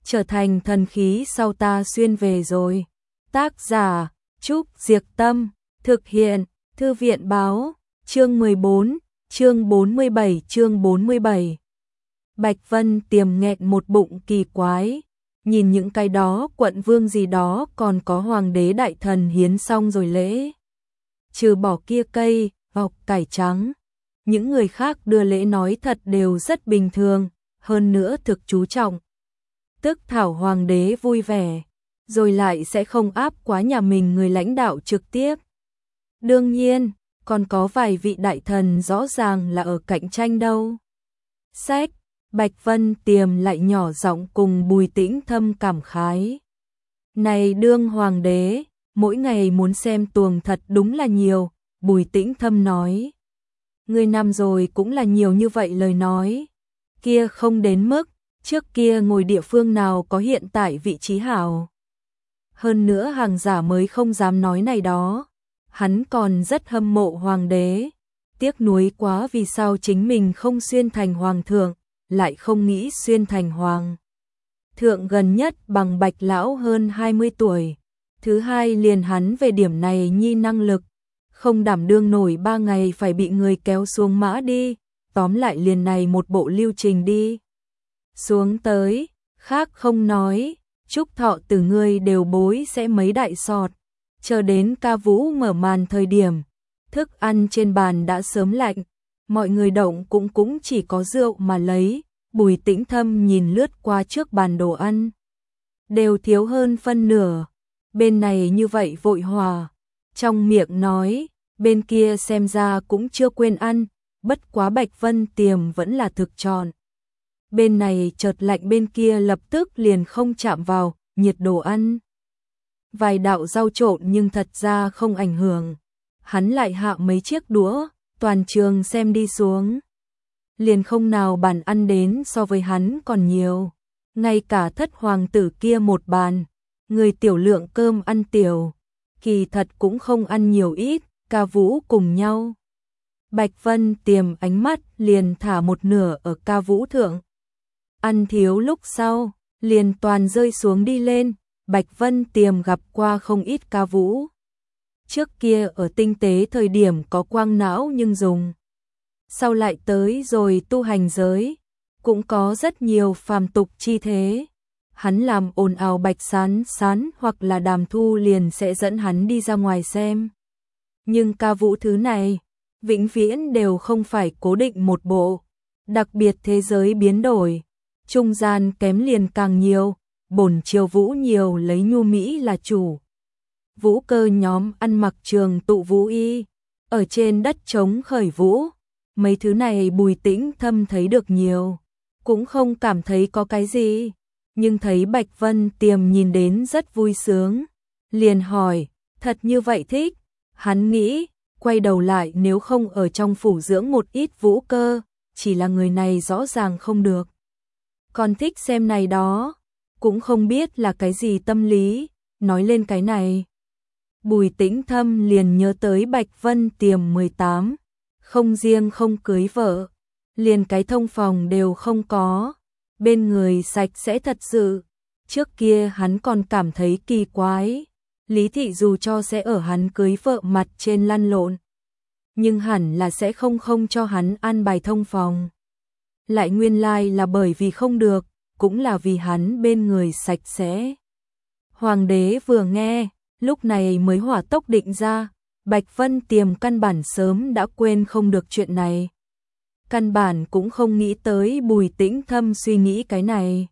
trở thành thần khí sau ta xuyên về rồi. Tác giả Trúc Diệc Tâm, thực hiện Thư viện Báo, chương 14, chương 47. Bạch Vân Tiềm nghẹn một bụng kỳ quái, nhìn những cái đó quận vương gì đó còn có hoàng đế đại thần hiến xong rồi lễ. Trừ bỏ kia cây, ngọc cải trắng, những người khác đưa lễ nói thật đều rất bình thường, hơn nữa thực chú trọng. Tức thảo hoàng đế vui vẻ, rồi lại sẽ không áp quá nhà mình người lãnh đạo trực tiếp. Đương nhiên, còn có vài vị đại thần rõ ràng là ở cạnh tranh đâu. Sách, Bạch Vân Tiềm lại nhỏ giọng cùng Bùi Tĩnh Thâm cảm khái. Này đương hoàng đế, mỗi ngày muốn xem tuồng thật đúng là nhiều, Bùi Tĩnh Thâm nói. Người năm rồi cũng là nhiều như vậy lời nói. Kia không đến mức, trước kia ngồi địa phương nào có hiện tại vị trí hảo. Hơn nữa hàng giả mới không dám nói này đó. Hắn còn rất hâm mộ hoàng đế. Tiếc nuối quá vì sao chính mình không xuyên thành hoàng thượng, lại không nghĩ xuyên thành hoàng thượng gần nhất bằng Bạch lão hơn 20 tuổi. Thứ hai liền hắn về điểm này nhi năng lực, không đảm đương nổi 3 ngày phải bị người kéo xuống mã đi, tóm lại liền này một bộ lưu trình đi. Xuống tới, khác không nói, chúc thọ từ ngươi đều bối sẽ mấy đại sọt, chờ đến ca vũ mở màn thời điểm, thức ăn trên bàn đã sớm lạnh, mọi người động cũng chỉ có rượu mà lấy. Bùi Tĩnh Thâm nhìn lướt qua trước bàn đồ ăn, đều thiếu hơn phân nửa, bên này như vậy vội hòa, trong miệng nói, bên kia xem ra cũng chưa quên ăn, bất quá Bạch Vân Tiềm vẫn là thực tròn. Bên này chợt lạnh bên kia lập tức liền không chạm vào, nhiệt đồ ăn. Vài đạo rau trộn nhưng thật ra không ảnh hưởng, hắn lại hạ mấy chiếc đũa, toàn trường xem đi xuống. Liền không nào bàn ăn đến so với hắn còn nhiều, ngay cả thất hoàng tử kia một bàn, người tiểu lượng cơm ăn tiểu, kỳ thật cũng không ăn nhiều ít, ca vũ cùng nhau. Bạch Vân Tiềm ánh mắt liền thả một nửa ở ca vũ thượng. Ăn thiếu lúc sau, liền toàn rơi xuống đi lên, Bạch Vân Tiềm gặp qua không ít ca vũ. Trước kia ở tinh tế thời điểm có quang não nhưng dùng. Sau lại tới rồi tu hành giới, cũng có rất nhiều phàm tục chi thế. Hắn làm ồn ào Bạch Sán hoặc là Đàm Thu liền sẽ dẫn hắn đi ra ngoài xem. Nhưng ca vũ thứ này, vĩnh viễn đều không phải cố định một bộ, đặc biệt thế giới biến đổi, trung gian kém liền càng nhiều, bổn triều vũ nhiều lấy nhu mỹ là chủ. Vũ cơ nhóm ăn mặc trường tụ vũ y, ở trên đất trống khởi vũ. Mấy thứ này Bùi Tĩnh Thâm thấy được nhiều, cũng không cảm thấy có cái gì, nhưng thấy Bạch Vân Tiềm nhìn đến rất vui sướng, liền hỏi, thật như vậy thích, hắn nghĩ, quay đầu lại nếu không ở trong phủ dưỡng một ít vũ cơ, chỉ là người này rõ ràng không được. Còn thích xem này đó, cũng không biết là cái gì tâm lý, nói lên cái này. Bùi Tĩnh Thâm liền nhớ tới Bạch Vân Tiềm 18. Không riêng không cưới vợ, liền cái thông phòng đều không có, bên người sạch sẽ thật sự. Trước kia hắn còn cảm thấy kỳ quái, Lý Thị dù cho sẽ ở hắn cưới vợ mặt trên lăn lộn, nhưng hẳn là sẽ không cho hắn an bài thông phòng. Lại nguyên lai là bởi vì không được, cũng là vì hắn bên người sạch sẽ. Hoàng đế vừa nghe, lúc này mới hỏa tốc định ra. Bạch Vân Tiềm căn bản sớm đã quên không được chuyện này. Căn bản cũng không nghĩ tới Bùi Tĩnh Thâm suy nghĩ cái này.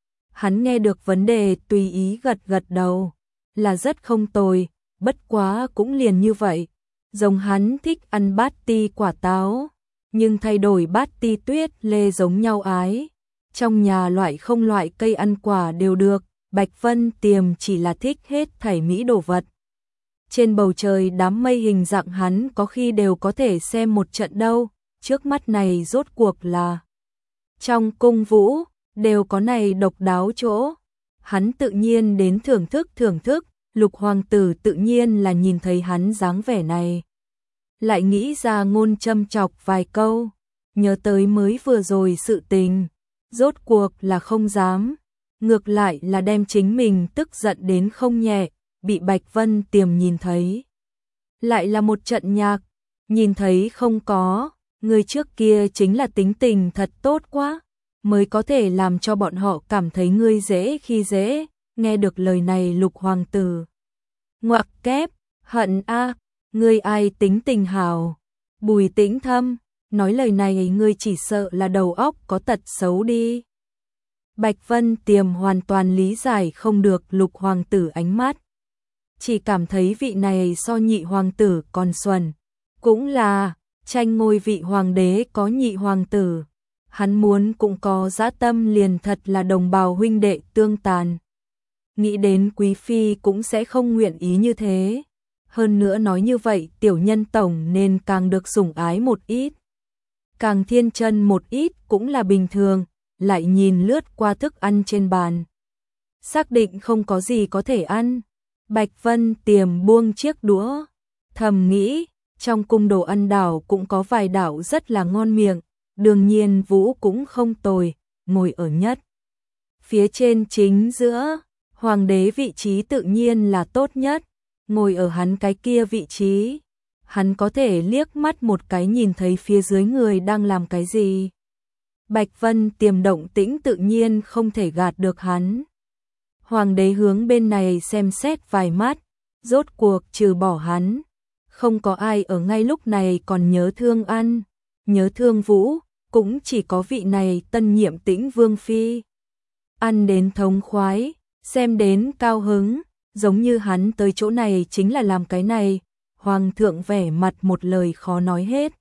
Hắn nghe được vấn đề tùy ý gật đầu, là rất không tồi, bất quá cũng liền như vậy. Giống hắn thích ăn bát ti quả táo, nhưng thay đổi bát ti tuyết lê giống nhau ái. Trong nhà loại không loại cây ăn quả đều được, Bạch Vân Tiềm chỉ là thích hết thảy mỹ đồ vật. Trên bầu trời đám mây hình dạng hắn có khi đều có thể xem một trận đâu, trước mắt này rốt cuộc là. Trong cung vũ, đều có này độc đáo chỗ. Hắn tự nhiên đến thưởng thức, Lục hoàng tử tự nhiên là nhìn thấy hắn dáng vẻ này. Lại nghĩ ra ngôn châm chọc vài câu, nhớ tới mới vừa rồi sự tình, rốt cuộc là không dám. ngược lại là đem chính mình tức giận đến không nhẹ, bị Bạch Vân Tiềm nhìn thấy. Lại là một trận nhạc, nhìn thấy không có, người trước kia chính là tính tình thật tốt quá, mới có thể làm cho bọn họ cảm thấy ngươi dễ khi dễ, nghe được lời này Lục hoàng tử. Ngoặc kép, hận a, ngươi ai tính tình hào. Bùi Tĩnh Thâm, nói lời này ngươi chỉ sợ là đầu óc có tật xấu đi. Bạch Vân Tiềm hoàn toàn lý giải không được Lục hoàng tử ánh mắt. Chỉ cảm thấy vị này so nhị hoàng tử còn xuẩn. Cũng là, tranh ngôi vị hoàng đế có nhị hoàng tử. Hắn muốn cũng có dã tâm liền thật là đồng bào huynh đệ tương tàn. Nghĩ đến quý phi cũng sẽ không nguyện ý như thế. Hơn nữa nói như vậy tiểu nhân tổng nên càng được sủng ái một ít. Càng thiên chân một ít cũng là bình thường, lại nhìn lướt qua thức ăn trên bàn. Xác định không có gì có thể ăn. Bạch Vân Tiềm buông chiếc đũa, thầm nghĩ, trong cung đồ ăn đảo cũng có vài đảo rất là ngon miệng, đương nhiên Vũ cũng không tồi, ngồi ở nhất. Phía trên chính giữa, hoàng đế vị trí tự nhiên là tốt nhất, ngồi ở hắn cái kia vị trí. Hắn có thể liếc mắt một cái nhìn thấy phía dưới người đang làm cái gì. Bạch Vân Tiềm động tĩnh tự nhiên không thể gạt được hắn. Hoàng đế hướng bên này xem xét vài mắt, rốt cuộc trừ bỏ hắn. Không có ai ở ngay lúc này còn nhớ thương ăn, nhớ thương Vũ, cũng chỉ có vị này tân nhiệm Tĩnh Vương Phi. Ăn đến thống khoái, xem đến cao hứng, giống như hắn tới chỗ này chính là làm cái này. Hoàng thượng vẻ mặt một lời khó nói hết.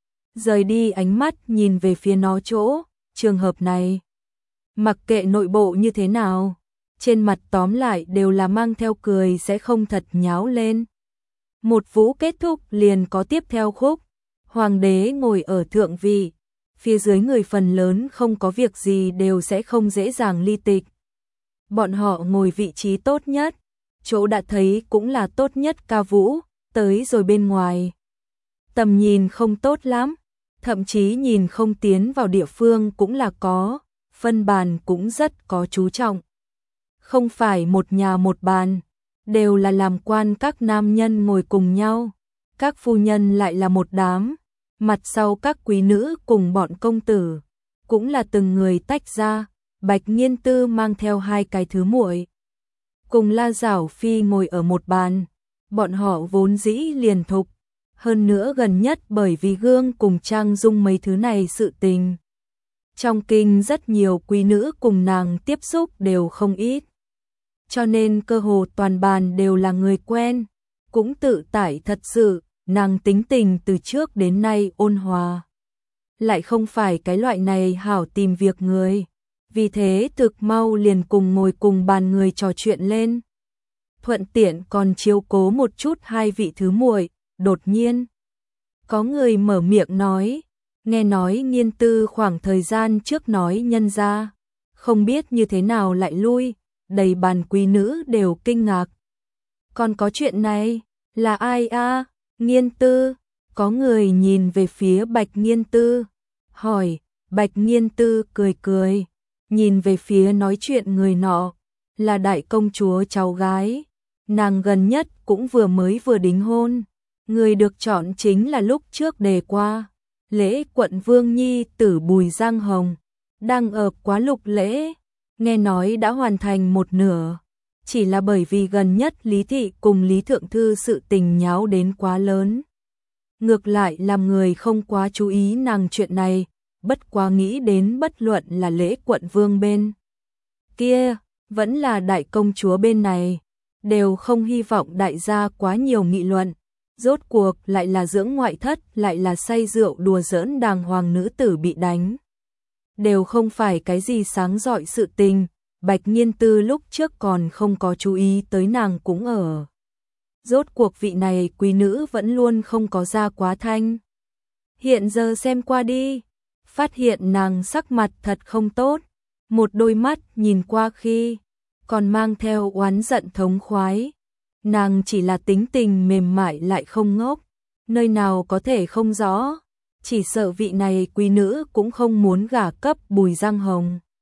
Rời đi ánh mắt nhìn về phía nó chỗ, trường hợp này. Mặc kệ nội bộ như thế nào, trên mặt tóm lại đều là mang theo cười sẽ không thật nháo lên. Một vũ kết thúc liền có tiếp theo khúc. Hoàng đế ngồi ở thượng vị, phía dưới người phần lớn không có việc gì đều sẽ không dễ dàng ly tịch. Bọn họ ngồi vị trí tốt nhất, chỗ đã thấy cũng là tốt nhất ca vũ, tới rồi bên ngoài. Tầm nhìn không tốt lắm, thậm chí nhìn không tiến vào địa phương cũng là có, phân bàn cũng rất có chú trọng. Không phải một nhà một bàn, đều là làm quan các nam nhân ngồi cùng nhau, các phu nhân lại là một đám, mặt sau các quý nữ cùng bọn công tử, cũng là từng người tách ra. Bạch Nghiên Tư mang theo hai cái thứ muội, cùng La Giảo Phi ngồi ở một bàn. Bọn họ vốn dĩ liền thục, hơn nữa gần nhất bởi vì gương cùng trang dung mấy thứ này sự tình. Trong kinh rất nhiều quý nữ cùng nàng tiếp xúc đều không ít. Cho nên cơ hồ toàn bàn đều là người quen, cũng tự tải thật sự, nàng tính tình từ trước đến nay ôn hòa. Lại không phải cái loại này hảo tìm việc người, vì thế thực mau liền cùng ngồi cùng bàn người trò chuyện lên. Thuận tiện còn chiếu cố một chút hai vị thứ muội. Đột nhiên có người mở miệng nói, nghe nói Nghiên Tư khoảng thời gian trước nói nhân ra, không biết như thế nào lại lui, đầy bàn quý nữ đều kinh ngạc. Còn có chuyện này, là ai a? Nghiên Tư. Có người nhìn về phía Bạch Nghiên Tư, hỏi. Bạch Nghiên Tư cười cười, nhìn về phía nói chuyện người nọ, là đại công chúa cháu gái. Nàng gần nhất cũng vừa đính hôn, người được chọn chính là lúc trước đề qua, lễ quận vương nhi tử Bùi Giang Hồng, đang ở quá lục lễ, nghe nói đã hoàn thành một nửa, chỉ là bởi vì gần nhất Lý Thị cùng Lý Thượng Thư sự tình nháo đến quá lớn. Ngược lại làm người không quá chú ý nàng chuyện này, bất quá nghĩ đến bất luận là lễ quận vương bên kia, vẫn là đại công chúa bên này, đều không hy vọng đại gia quá nhiều nghị luận. Rốt cuộc lại là dưỡng ngoại thất, lại là say rượu đùa giỡn đàng hoàng nữ tử bị đánh. Đều không phải cái gì sáng rọi sự tình, Bạch Nghiên Tư lúc trước còn không có chú ý tới nàng cũng ở. Rốt cuộc vị này quý nữ vẫn luôn không có ra quá thanh. Hiện giờ xem qua đi, phát hiện nàng sắc mặt thật không tốt, một đôi mắt nhìn qua khi còn mang theo oán giận thống khoái. Nàng chỉ là tính tình mềm mại lại không ngốc, nơi nào có thể không rõ, chỉ sợ vị này quý nữ cũng không muốn gả cấp Bùi Giang Hồng.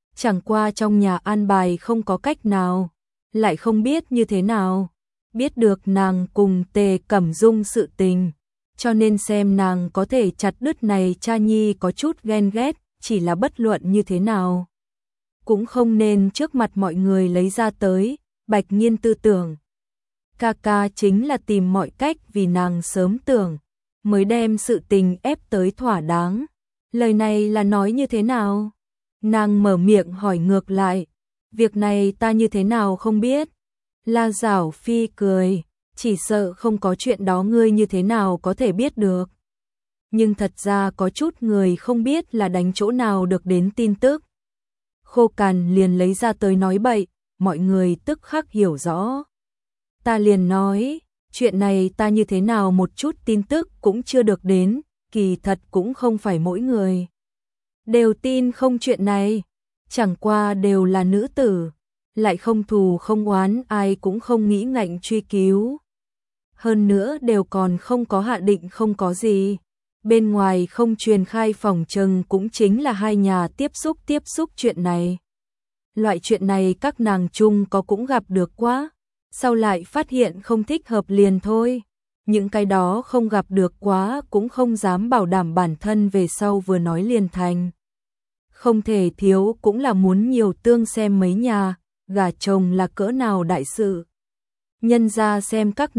chẳng qua trong nhà an bài không có cách nào, lại không biết như thế nào, biết được nàng cùng Tề Cẩm Dung sự tình, cho nên xem nàng có thể chặt đứt này cha nhi có chút ghen ghét, chỉ là bất luận như thế nào cũng không nên trước mặt mọi người lấy ra tới. Bạch Nhiên tư tưởng, ca ca chính là tìm mọi cách vì nàng sớm tưởng, mới đem sự tình ép tới thỏa đáng. Lời này là nói như thế nào? Nàng mở miệng hỏi ngược lại, việc này ta như thế nào không biết. La Giảo Phi cười, chỉ sợ không có chuyện đó ngươi như thế nào có thể biết được. Nhưng thật ra có chút người không biết là đánh chỗ nào được đến tin tức. Khô Cằn liền lấy ra tới nói bậy, mọi người tức khắc hiểu rõ. Ta liền nói, chuyện này ta như thế nào một chút tin tức cũng chưa được đến, kỳ thật cũng không phải mỗi người đều tin không chuyện này, chẳng qua đều là nữ tử, lại không thù không oán, ai cũng không nghĩ ngạnh truy cứu. Hơn nữa đều còn không có hạ định, không có gì. Bên ngoài không truyền khai, phòng trừng cũng chính là hai nhà tiếp xúc chuyện này. Loại chuyện này các nàng chung có cũng gặp được quá, sau lại phát hiện không thích hợp liền thôi. Những cái đó không gặp được quá cũng không dám bảo đảm bản thân về sau vừa nói liền thành. Không thể thiếu cũng là muốn nhiều tương xem mấy nhà, gả chồng là cỡ nào đại sự. Nhân ra xem các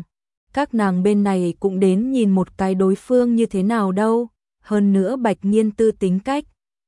nàng bên này cũng đến nhìn một cái đối phương như thế nào đâu. Hơn nữa Bạch Nhiên tư tính cách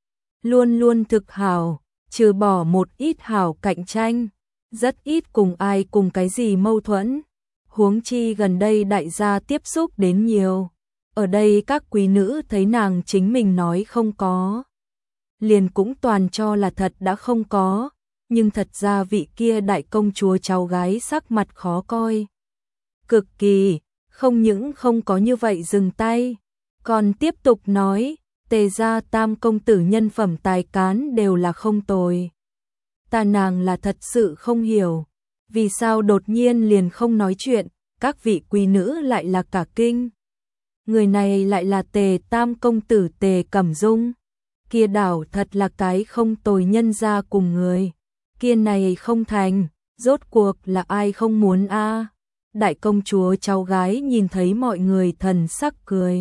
luôn luôn thực hảo, trừ bỏ một ít hảo cạnh tranh, rất ít cùng ai cùng cái gì mâu thuẫn. Huống chi gần đây đại gia tiếp xúc đến nhiều, ở đây các quý nữ thấy nàng chính mình nói không có, liền cũng toàn cho là thật đã không có, nhưng thật ra vị kia đại công chúa cháu gái sắc mặt khó coi. Cực kỳ, không những không có như vậy dừng tay, còn tiếp tục nói, Tề gia tam công tử nhân phẩm tài cán đều là không tồi. Ta nàng là thật sự không hiểu, vì sao đột nhiên liền không nói chuyện, các vị quý nữ lại là cả kinh. Người này lại là Tề tam công tử Tề Cẩm Dung, kia đảo thật là cái không tồi nhân gia cùng người, kia này không thành, rốt cuộc là ai không muốn a? Đại công chúa cháu gái nhìn thấy mọi người thần sắc cười.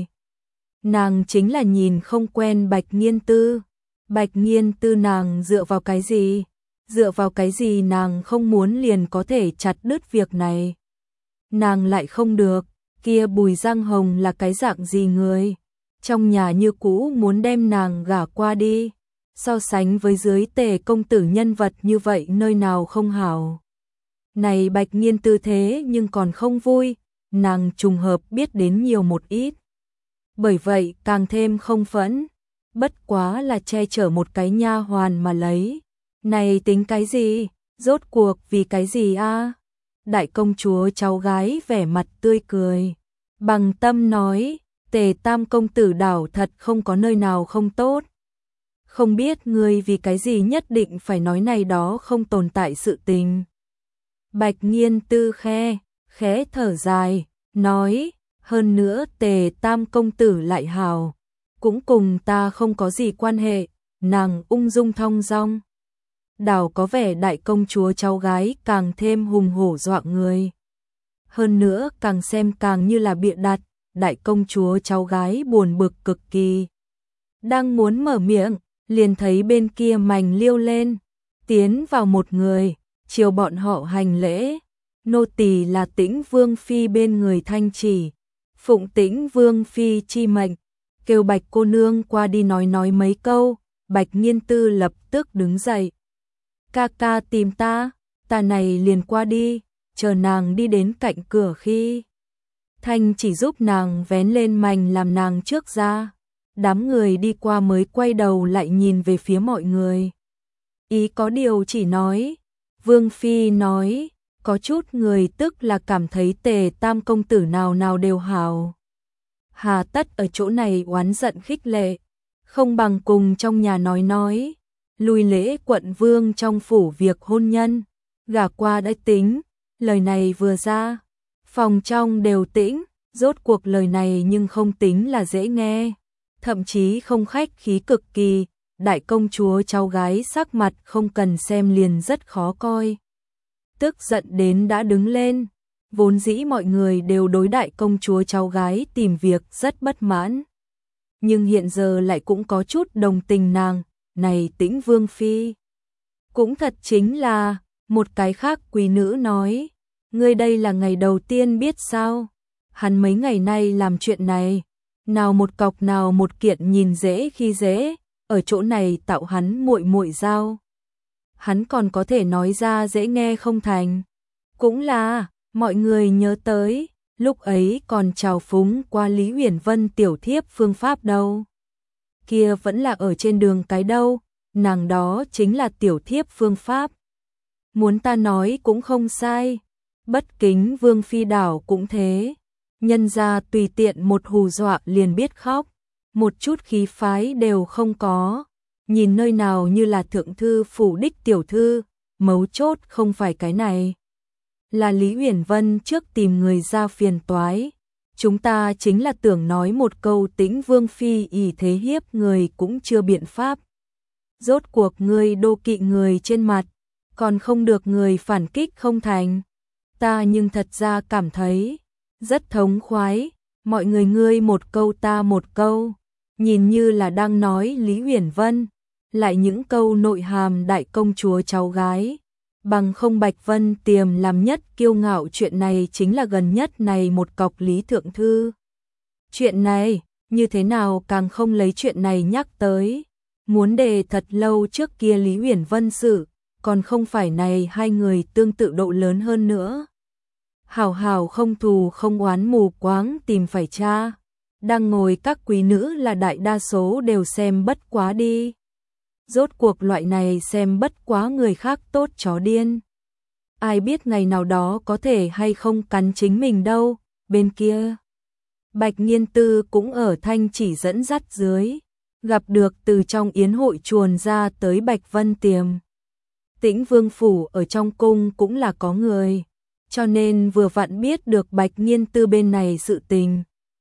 Nàng chính là nhìn không quen Bạch Nhiên tư. Bạch Nhiên tư nàng dựa vào cái gì? Dựa vào cái gì nàng không muốn liền có thể chặt đứt việc này? Nàng lại không được, kia Bùi Giang Hồng là cái dạng gì người? Trong nhà như cũ muốn đem nàng gả qua đi. So sánh với dưới Tề công tử nhân vật như vậy nơi nào không hảo. Này Bạch Nhiên tư thế nhưng còn không vui, nàng trùng hợp biết đến nhiều một ít. Bởi vậy càng thêm không phẫn, bất quá là che chở một cái nha hoàn mà lấy. Này tính cái gì, rốt cuộc vì cái gì a? Đại công chúa cháu gái vẻ mặt tươi cười, bằng tâm nói, Tề tam công tử đảo thật không có nơi nào không tốt. Không biết ngươi vì cái gì nhất định phải nói này đó không tồn tại sự tình. Bạch Nhiên tư khẽ thở dài, nói, hơn nữa Tề tam công tử lại hào, cũng cùng ta không có gì quan hệ, nàng ung dung thong dong. Đảo có vẻ đại công chúa cháu gái càng thêm hùng hổ dọa người. Hơn nữa càng xem càng như là bịa đặt, đại công chúa cháu gái buồn bực cực kỳ. Đang muốn mở miệng, liền thấy bên kia mảnh liêu lên, tiến vào một người, chiều bọn họ hành lễ. Nô tỳ là Tĩnh Vương phi bên người Thanh Chỉ, phụng Tĩnh Vương phi chi mệnh, kêu Bạch cô nương qua đi nói mấy câu. Bạch Nhiên tư lập tức đứng dậy. Ca ca tìm ta này liền qua đi, chờ nàng đi đến cạnh cửa khi. Thanh Chỉ giúp nàng vén lên mành làm nàng trước ra. Đám người đi qua mới quay đầu lại nhìn về phía mọi người. Ý có điều chỉ nói. Vương phi nói, có chút người tức là cảm thấy Tề tam công tử nào đều hảo. Hà tất ở chỗ này oán giận khích lệ, không bằng cùng trong nhà nói. Lùi lễ quận vương trong phủ việc hôn nhân, gả qua đã tính. Lời này vừa ra, phòng trong đều tĩnh, rốt cuộc lời này nhưng không tính là dễ nghe, thậm chí không khách khí cực kỳ. đại công chúa cháu gái sắc mặt không cần xem liền rất khó coi. Tức giận đến đã đứng lên, vốn dĩ mọi người đều đối đại công chúa cháu gái tìm việc rất bất mãn. Nhưng hiện giờ lại cũng có chút đồng tình nàng, này Tĩnh Vương Phi. Cũng thật chính là, một cái khác quý nữ nói, ngươi đây là ngày đầu tiên biết sao, hắn mấy ngày nay làm chuyện này, nào một cọc nào một kiện nhìn dễ khi dễ, ở chỗ này tạo hắn muội muội giao. Hắn còn có thể nói ra dễ nghe không thành. Cũng là, mọi người nhớ tới, lúc ấy còn trào phúng qua Lý Uyển Vân tiểu thiếp phương pháp đâu. Kia vẫn là ở trên đường cái đâu, nàng đó chính là tiểu thiếp phương pháp. Muốn ta nói cũng không sai, bất kính Vương Phi đảo cũng thế. Nhân ra tùy tiện một hù dọa liền biết khóc, một chút khí phái đều không có. Nhìn nơi nào như là thượng thư phủ đích tiểu thư, mấu chốt không phải cái này. Là Lý Uyển Vân trước tìm người ra phiền toái. Chúng ta chính là tưởng nói một câu Tĩnh Vương Phi ỷ thế hiếp người cũng chưa biện pháp. Rốt cuộc ngươi đô kỵ người trên mặt, còn không được người phản kích không thành. Ta nhưng thật ra cảm thấy rất thống khoái, mọi người ngươi một câu ta một câu, nhìn như là đang nói Lý Uyển Vân, lại những câu nội hàm đại công chúa cháu gái. Bằng không Bạch Vân Tiềm làm nhất kiêu ngạo chuyện này chính là gần nhất này một cọc Lý Thượng Thư. Chuyện này, như thế nào càng không lấy chuyện này nhắc tới. Muốn đề thật lâu trước kia Lý Uyển Vân sự, còn không phải này hai người tương tự độ lớn hơn nữa. Hảo hảo không thù không oán mù quáng tìm phải cha. Đang ngồi các quý nữ là đại đa số đều xem bất quá đi. Rốt cuộc loại này xem bất quá người khác tốt chó điên. Ai biết ngày nào đó có thể hay không cắn chính mình đâu, bên kia. Bạch Nghiên Tư cũng ở thanh chỉ dẫn dắt dưới, gặp được từ trong yến hội chuồn ra tới Bạch Vân Tiềm. Tĩnh Vương Phủ ở trong cung cũng là có người, cho nên vừa vặn biết được Bạch Nghiên Tư bên này sự tình.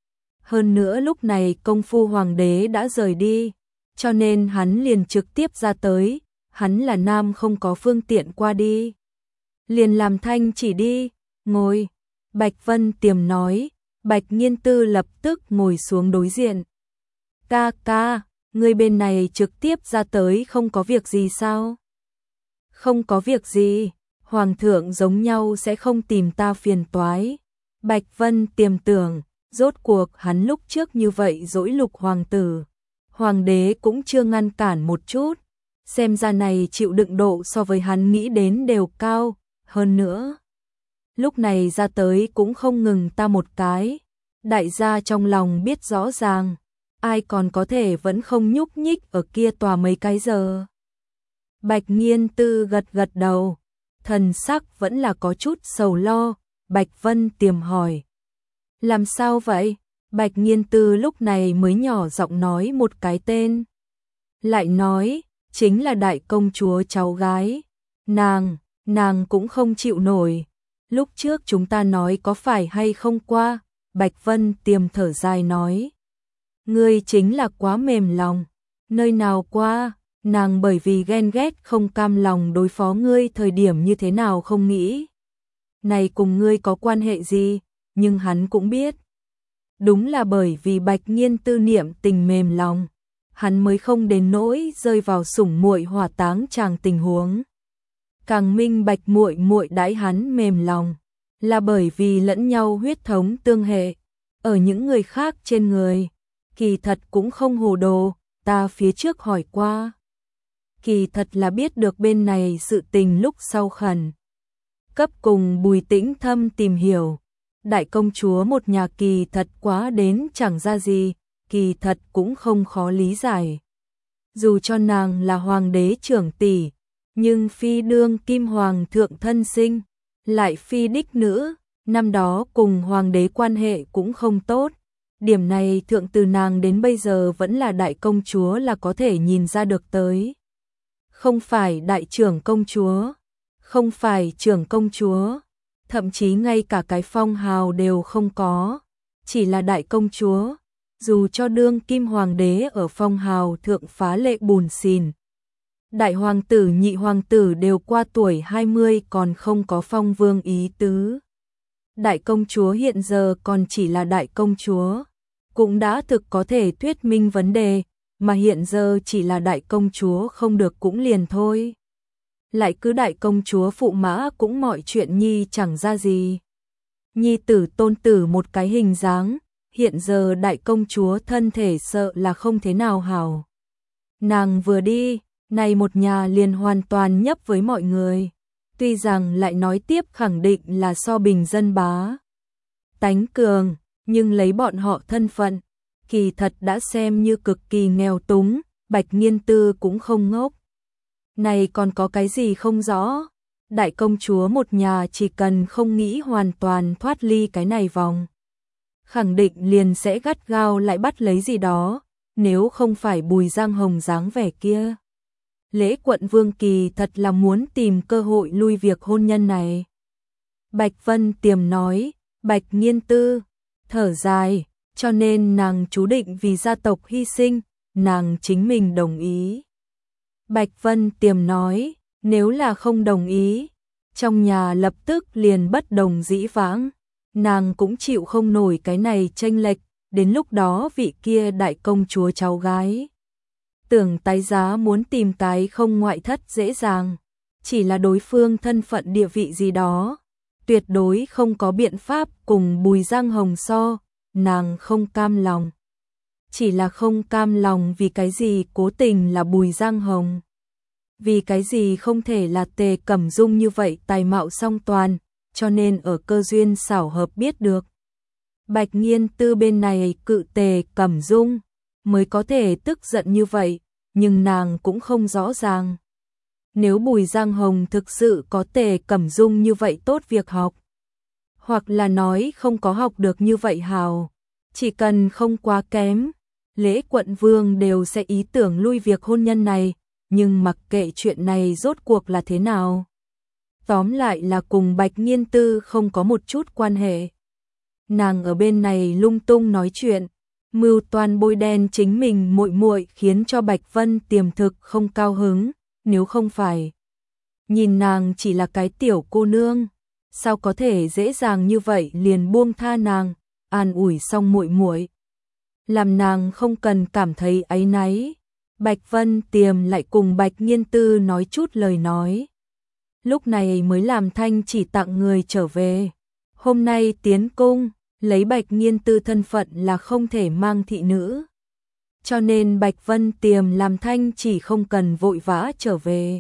Hơn nữa lúc này công phu hoàng đế đã rời đi, cho nên hắn liền trực tiếp ra tới, hắn là nam không có phương tiện qua đi. Liền làm thanh chỉ đi, ngồi. Bạch Vân Tiềm nói, Bạch Nghiên Tư lập tức ngồi xuống đối diện. Ca ca, người bên này trực tiếp ra tới không có việc gì sao? Không có việc gì, Hoàng thượng giống nhau sẽ không tìm ta phiền toái. Bạch Vân Tiềm tưởng, rốt cuộc hắn lúc trước như vậy dỗi Lục hoàng tử. Hoàng đế cũng chưa ngăn cản một chút, xem ra này chịu đựng độ so với hắn nghĩ đến đều cao, hơn nữa. Lúc này ra tới cũng không ngừng ta một cái, đại gia trong lòng biết rõ ràng, ai còn có thể vẫn không nhúc nhích ở kia tòa mấy cái giờ. Bạch Nghiên Tư gật gật đầu, thần sắc vẫn là có chút sầu lo, Bạch Vân Tiềm hỏi. Làm sao vậy? Bạch Nghiên Tư lúc này mới nhỏ giọng nói một cái tên. Lại nói, chính là đại công chúa cháu gái. Nàng cũng không chịu nổi. Lúc trước chúng ta nói có phải hay không qua, Bạch Vân Tiềm thở dài nói. Ngươi chính là quá mềm lòng. Nơi nào qua, nàng bởi vì ghen ghét không cam lòng đối phó ngươi thời điểm như thế nào không nghĩ. Này cùng ngươi có quan hệ gì, nhưng hắn cũng biết. Đúng là bởi vì Bạch Nghiên Tư niệm tình mềm lòng, hắn mới không đến nỗi rơi vào sủng muội hỏa táng chàng tình huống. Càng minh bạch muội muội đãi hắn mềm lòng, là bởi vì lẫn nhau huyết thống tương hệ, ở những người khác trên người, kỳ thật cũng không hồ đồ, ta phía trước hỏi qua. Kỳ thật là biết được bên này sự tình lúc sau khẩn. Cấp cùng Bùi Tĩnh Thâm tìm hiểu. Đại công chúa một nhà kỳ thật quá đến chẳng ra gì, kỳ thật cũng không khó lý giải. Dù cho nàng là hoàng đế trưởng tỷ, nhưng phi đương kim hoàng thượng thân sinh, lại phi đích nữ, năm đó cùng hoàng đế quan hệ cũng không tốt. Điểm này thượng từ nàng đến bây giờ vẫn là đại công chúa là có thể nhìn ra được tới. Không phải đại trưởng công chúa, không phải trưởng công chúa, thậm chí ngay cả cái phong hào đều không có, chỉ là đại công chúa. dù cho đương kim hoàng đế ở phong hào thượng phá lệ bùn xìn. Đại hoàng tử nhị hoàng tử đều qua tuổi 20 còn không có phong vương ý tứ. Đại công chúa hiện giờ còn chỉ là đại công chúa, cũng đã thực có thể thuyết minh vấn đề, mà hiện giờ chỉ là đại công chúa không được cũng liền thôi. Lại cứ đại công chúa phụ mã cũng mọi chuyện nhi chẳng ra gì. Nhi tử tôn tử một cái hình dáng, hiện giờ đại công chúa thân thể sợ là không thế nào hảo. Nàng vừa đi, này một nhà liền hoàn toàn nhấp với mọi người. Tuy rằng lại nói tiếp khẳng định là so bình dân bá tánh cường, nhưng lấy bọn họ thân phận, kỳ thật đã xem như cực kỳ nghèo túng, Bạch Nghiên Tư cũng không ngốc. Này còn có cái gì không rõ? Đại công chúa một nhà chỉ cần không nghĩ hoàn toàn thoát ly cái này vòng, khẳng định liền sẽ gắt gao lại bắt lấy gì đó, nếu không phải Bùi Giang Hồng dáng vẻ kia. Lễ Quận Vương kỳ thật là muốn tìm cơ hội lui việc hôn nhân này. Bạch Vân Tiềm nói, Bạch Nghiên Tư thở dài, cho nên nàng chú định vì gia tộc hy sinh, nàng chính mình đồng ý. Bạch Vân Tiềm nói, nếu là không đồng ý, trong nhà lập tức liền bất đồng dĩ vãng, nàng cũng chịu không nổi cái này chênh lệch, đến lúc đó vị kia đại công chúa cháu gái tưởng tái giá muốn tìm cái không ngoại thất dễ dàng, chỉ là đối phương thân phận địa vị gì đó, tuyệt đối không có biện pháp cùng Bùi Giang Hồng so, nàng không cam lòng. Chỉ là không cam lòng vì cái gì cố tình là Bùi Giang Hồng. Vì cái gì không thể là Tề Cẩm Dung như vậy tài mạo song toàn, cho nên ở cơ duyên xảo hợp biết được. Bạch Nghiên Tư bên này cự Tề Cẩm Dung mới có thể tức giận như vậy, nhưng nàng cũng không rõ ràng. Nếu Bùi Giang Hồng thực sự có Tề Cẩm Dung như vậy tốt việc học, hoặc là nói không có học được như vậy hào, chỉ cần không quá kém, Lễ Quận Vương đều sẽ ý tưởng lui việc hôn nhân này, nhưng mặc kệ chuyện này rốt cuộc là thế nào. Tóm lại là cùng Bạch Nghiên Tư không có một chút quan hệ. Nàng ở bên này lung tung nói chuyện, mưu toan bôi đen chính mình muội muội khiến cho Bạch Vân Tiềm thực không cao hứng, nếu không phải nhìn nàng chỉ là cái tiểu cô nương, sao có thể dễ dàng như vậy liền buông tha nàng, an ủi xong muội muội, làm nàng không cần cảm thấy áy náy. Bạch Vân Tiềm lại cùng Bạch Nghiên Tư nói chút lời nói. Lúc này mới làm Thanh Chỉ tặng người trở về. Hôm nay tiến cung, lấy Bạch Nghiên Tư thân phận là không thể mang thị nữ. Cho nên Bạch Vân Tiềm làm Thanh Chỉ không cần vội vã trở về.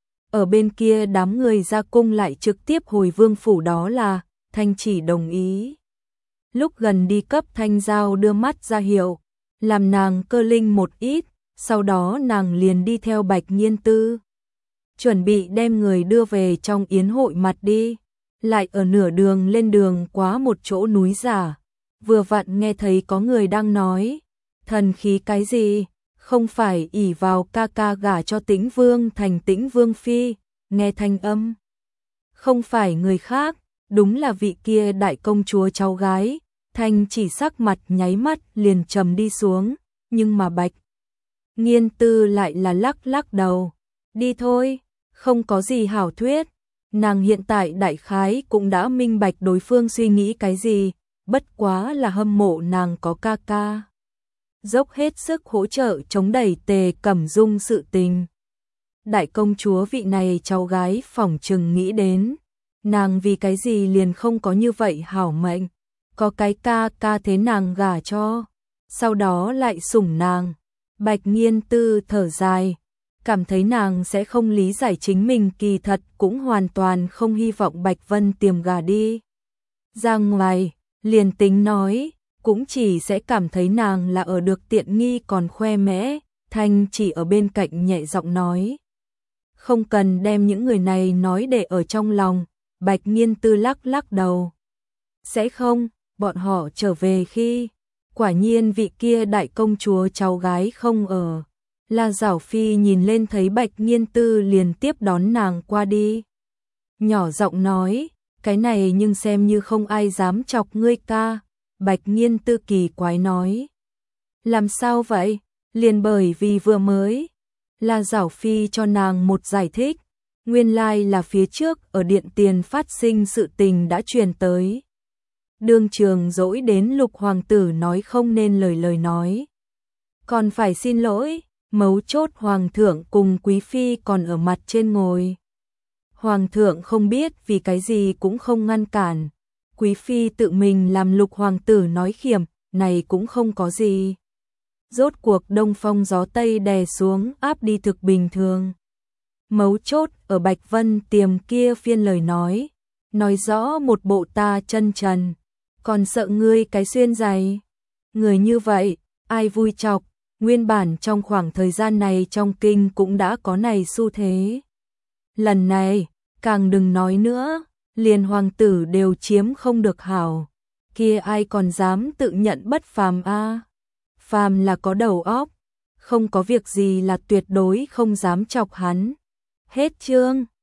Ở bên kia đám người ra cung lại trực tiếp hồi vương phủ, đó là Thanh Chỉ đồng ý. Lúc gần đi cấp Thanh Giao đưa mắt ra hiệu, làm nàng cơ linh một ít, sau đó nàng liền đi theo Bạch Nghiên Tư, chuẩn bị đem người đưa về trong yến hội mặt đi. Lại ở nửa đường lên đường quá một chỗ núi giả, vừa vặn nghe thấy có người đang nói, thần khí cái gì, không phải ỷ vào ca ca gả cho Tĩnh Vương thành Tĩnh Vương phi, nghe thanh âm, không phải người khác, đúng là vị kia đại công chúa cháu gái. Thanh Chỉ sắc mặt nháy mắt liền trầm đi xuống, nhưng mà Bạch Nghiên Tư lại là lắc lắc đầu, đi thôi, không có gì hảo thuyết. Nàng hiện tại đại khái cũng đã minh bạch đối phương suy nghĩ cái gì, bất quá là hâm mộ nàng có ca ca, dốc hết sức hỗ trợ chống đẩy Tề Cẩm Dung sự tình. Đại công chúa vị này cháu gái phỏng chừng nghĩ đến, nàng vì cái gì liền không có như vậy hảo mệnh, có cái ca ca thế nàng gả cho, sau đó lại sủng nàng. Bạch Nghiên Tư thở dài, cảm thấy nàng sẽ không lý giải chính mình, kỳ thật cũng hoàn toàn không hy vọng Bạch Vân Tiềm gả đi ra ngoài, liền tính nói, cũng chỉ sẽ cảm thấy nàng là ở được tiện nghi còn khoe mẽ. Thanh Chỉ ở bên cạnh nhẹ giọng nói, không cần đem những người này nói để ở trong lòng. Bạch Nghiên Tư lắc lắc đầu, sẽ không, bọn họ trở về khi quả nhiên vị kia đại công chúa cháu gái không ở. La Giảo Phi nhìn lên thấy Bạch Nghiên Tư liền tiếp đón nàng qua đi, nhỏ giọng nói, cái này nhưng xem như không ai dám chọc ngươi ca. Bạch Nghiên Tư kỳ quái nói, Làm sao vậy? Liền bởi vì vừa mới La Giảo Phi cho nàng một giải thích, nguyên lai là phía trước ở điện tiền phát sinh sự tình đã truyền tới. Đương trường dỗi đến Lục hoàng tử nói không nên lời nói. Còn phải xin lỗi, mấu chốt hoàng thượng cùng quý phi còn ở mặt trên ngồi. Hoàng thượng không biết vì cái gì cũng không ngăn cản. Quý phi tự mình làm Lục hoàng tử nói khiểm, này cũng không có gì. Rốt cuộc đông phong gió tây đè xuống áp đi thực bình thường. Mấu chốt ở Bạch Vân Tiềm kia phiên lời nói rõ một bộ ta chân trần, còn sợ ngươi cái xuyên giày. Người như vậy, ai vui chọc, nguyên bản trong khoảng thời gian này trong kinh cũng đã có này xu thế. Lần này, càng đừng nói nữa, liền hoàng tử đều chiếm không được hảo, kia ai còn dám tự nhận bất phàm a? Phàm là có đầu óc, không có việc gì là tuyệt đối không dám chọc hắn. Hết chương.